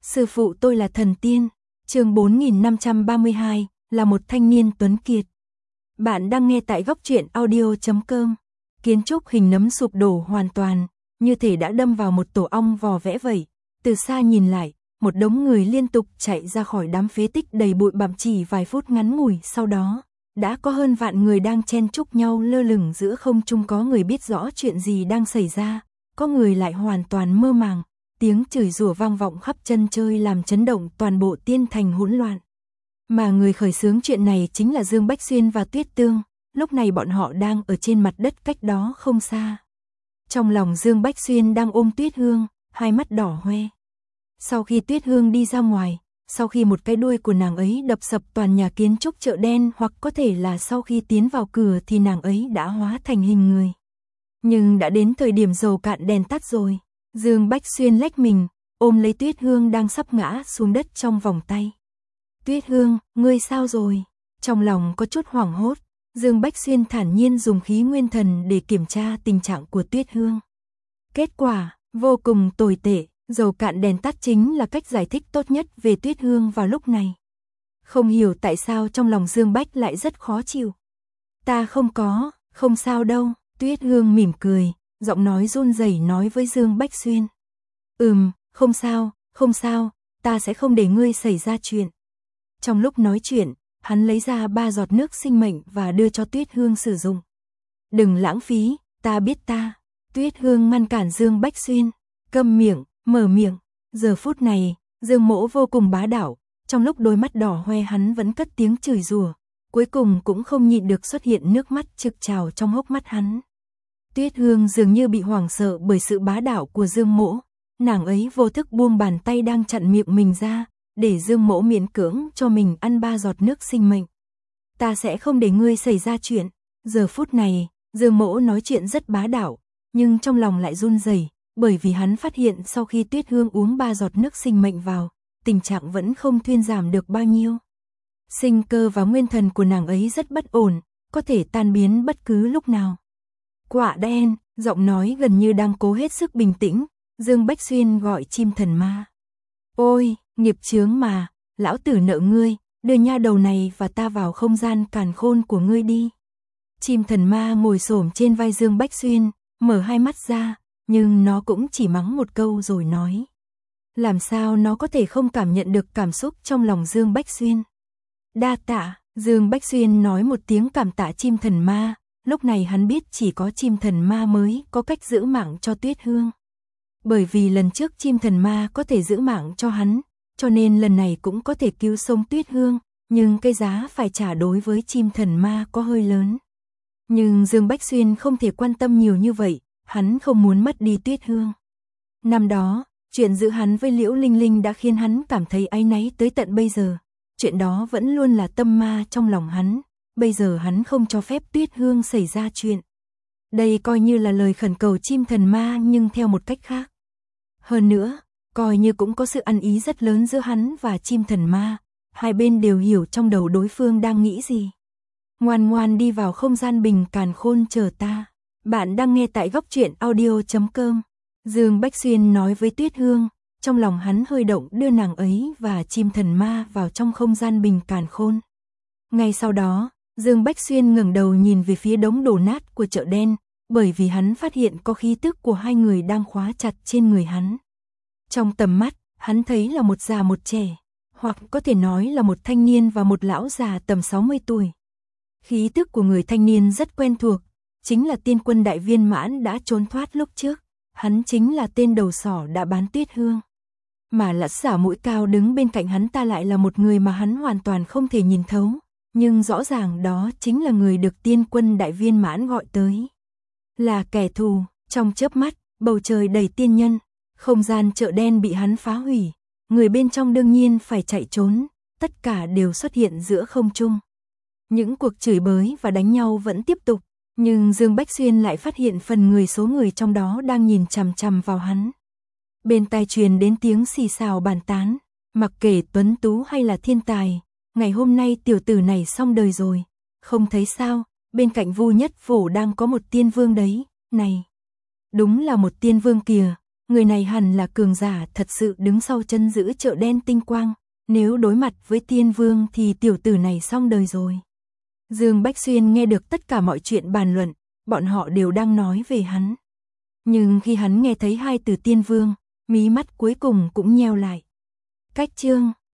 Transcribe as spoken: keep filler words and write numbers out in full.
Sư phụ tôi là thần tiên. Chương bốn nghìn năm trăm ba mươi hai, là một thanh niên tuấn kiệt. Bạn đang nghe tại góc truyện audio chấm com. Kiến trúc hình nấm sụp đổ hoàn toàn, như thể đã đâm vào một tổ ong vò vẽ vậy. Từ xa nhìn lại, một đống người liên tục chạy ra khỏi đám phế tích đầy bụi bặm, chỉ vài phút ngắn ngủi sau đó, đã có hơn vạn người đang chen chúc nhau lơ lửng giữa không trung. Có người biết rõ chuyện gì đang xảy ra, có người lại hoàn toàn mơ màng. Tiếng chửi rủa vang vọng khắp chân trời làm chấn động toàn bộ tiên thành hỗn loạn. Mà người khởi xướng chuyện này chính là Dương Bách Xuyên và Tuyết Tương. Lúc này bọn họ đang ở trên mặt đất cách đó không xa. Trong lòng Dương Bách Xuyên đang ôm Tuyết Hương, hai mắt đỏ hoe. Sau khi Tuyết Hương đi ra ngoài, sau khi một cái đuôi của nàng ấy đập sập toàn nhà kiến trúc chợ đen, hoặc có thể là sau khi tiến vào cửa thì nàng ấy đã hóa thành hình người. Nhưng đã đến thời điểm dầu cạn đèn tắt rồi. Dương Bách Xuyên lách mình, ôm lấy Tuyết Hương đang sắp ngã xuống đất trong vòng tay. Tuyết Hương, ngươi sao rồi? Trong lòng có chút hoảng hốt, Dương Bách Xuyên thản nhiên dùng khí nguyên thần để kiểm tra tình trạng của Tuyết Hương. Kết quả, vô cùng tồi tệ, dầu cạn đèn tắt chính là cách giải thích tốt nhất về Tuyết Hương vào lúc này. Không hiểu tại sao trong lòng Dương Bách lại rất khó chịu. Ta không có, không sao đâu, Tuyết Hương mỉm cười, giọng nói run rẩy nói với Dương Bách Xuyên. Ừm, không sao, không sao, ta sẽ không để ngươi xảy ra chuyện. Trong lúc nói chuyện, hắn lấy ra ba giọt nước sinh mệnh và đưa cho Tuyết Hương sử dụng. Đừng lãng phí, ta biết ta. Tuyết Hương ngăn cản Dương Bách Xuyên. Câm miệng, mở miệng. Giờ phút này, Dương Mỗ vô cùng bá đạo. Trong lúc đôi mắt đỏ hoe hắn vẫn cất tiếng chửi rủa, cuối cùng cũng không nhịn được xuất hiện nước mắt trực trào trong hốc mắt hắn. Tuyết Hương dường như bị hoảng sợ bởi sự bá đạo của Dương Mỗ. Nàng ấy vô thức buông bàn tay đang chặn miệng mình ra, để Dương Mỗ miễn cưỡng cho mình ăn ba giọt nước sinh mệnh. Ta sẽ không để ngươi xảy ra chuyện. Giờ phút này, Dương Mỗ nói chuyện rất bá đạo, nhưng trong lòng lại run rẩy, bởi vì hắn phát hiện sau khi Tuyết Hương uống ba giọt nước sinh mệnh vào, tình trạng vẫn không thuyên giảm được bao nhiêu. Sinh cơ và nguyên thần của nàng ấy rất bất ổn, có thể tan biến bất cứ lúc nào. Quạ đen, giọng nói gần như đang cố hết sức bình tĩnh, Dương Bách Xuyên gọi chim thần ma. Ôi, nghiệp chướng mà, lão tử nợ ngươi, đưa nha đầu này và ta vào không gian càn khôn của ngươi đi. Chim thần ma ngồi xổm trên vai Dương Bách Xuyên, mở hai mắt ra, nhưng nó cũng chỉ mắng một câu rồi nói. Làm sao nó có thể không cảm nhận được cảm xúc trong lòng Dương Bách Xuyên? Đa tạ, Dương Bách Xuyên nói một tiếng cảm tạ chim thần ma. Lúc này hắn biết chỉ có chim thần ma mới có cách giữ mạng cho Tuyết Hương. Bởi vì lần trước chim thần ma có thể giữ mạng cho hắn, cho nên lần này cũng có thể cứu sống Tuyết Hương, nhưng cái giá phải trả đối với chim thần ma có hơi lớn. Nhưng Dương Bách Xuyên không thể quan tâm nhiều như vậy, hắn không muốn mất đi Tuyết Hương. Năm đó, chuyện giữa hắn với Liễu Linh Linh đã khiến hắn cảm thấy áy náy tới tận bây giờ. Chuyện đó vẫn luôn là tâm ma trong lòng hắn. Bây giờ hắn không cho phép Tuyết Hương xảy ra chuyện. Đây coi như là lời khẩn cầu chim thần ma, nhưng theo một cách khác. Hơn nữa, coi như cũng có sự ăn ý rất lớn giữa hắn và chim thần ma. Hai bên đều hiểu trong đầu đối phương đang nghĩ gì. Ngoan ngoan đi vào không gian bình càn khôn chờ ta. Bạn đang nghe tại góc truyện audio chấm com. Dương Bách Xuyên nói với Tuyết Hương, trong lòng hắn hơi động đưa nàng ấy và chim thần ma vào trong không gian bình càn khôn. Ngay sau đó, Dương Bách Xuyên ngẩng đầu nhìn về phía đống đổ nát của chợ đen, bởi vì hắn phát hiện có khí tức của hai người đang khóa chặt trên người hắn. Trong tầm mắt, hắn thấy là một già một trẻ, hoặc có thể nói là một thanh niên và một lão già tầm sáu mươi tuổi. Khí tức của người thanh niên rất quen thuộc, chính là tiên quân đại viên mãn đã trốn thoát lúc trước, hắn chính là tên đầu sỏ đã bán Tuyết Hương. Mà lão giả mũi cao đứng bên cạnh hắn ta lại là một người mà hắn hoàn toàn không thể nhìn thấu. Nhưng rõ ràng đó chính là người được tiên quân đại viên mãn gọi tới. Là kẻ thù, trong chớp mắt, bầu trời đầy tiên nhân, không gian chợ đen bị hắn phá hủy, người bên trong đương nhiên phải chạy trốn, tất cả đều xuất hiện giữa không trung. Những cuộc chửi bới và đánh nhau vẫn tiếp tục, nhưng Dương Bách Xuyên lại phát hiện phần người số người trong đó đang nhìn chằm chằm vào hắn. Bên tai truyền đến tiếng xì xào bàn tán, mặc kệ tuấn tú hay là thiên tài. Ngày hôm nay tiểu tử này xong đời rồi, không thấy sao, bên cạnh Vu Nhất Phổ đang có một tiên vương đấy, này. Đúng là một tiên vương kìa, Người này hẳn là cường giả thật sự đứng sau chân giữ chợ đen tinh quang, nếu đối mặt với Tiên Vương thì tiểu tử này xong đời rồi. Dương Bách Xuyên nghe được tất cả mọi chuyện bàn luận, bọn họ đều đang nói về hắn. Nhưng khi hắn nghe thấy hai từ Tiên Vương, mí mắt cuối cùng cũng nheo lại. Cách chương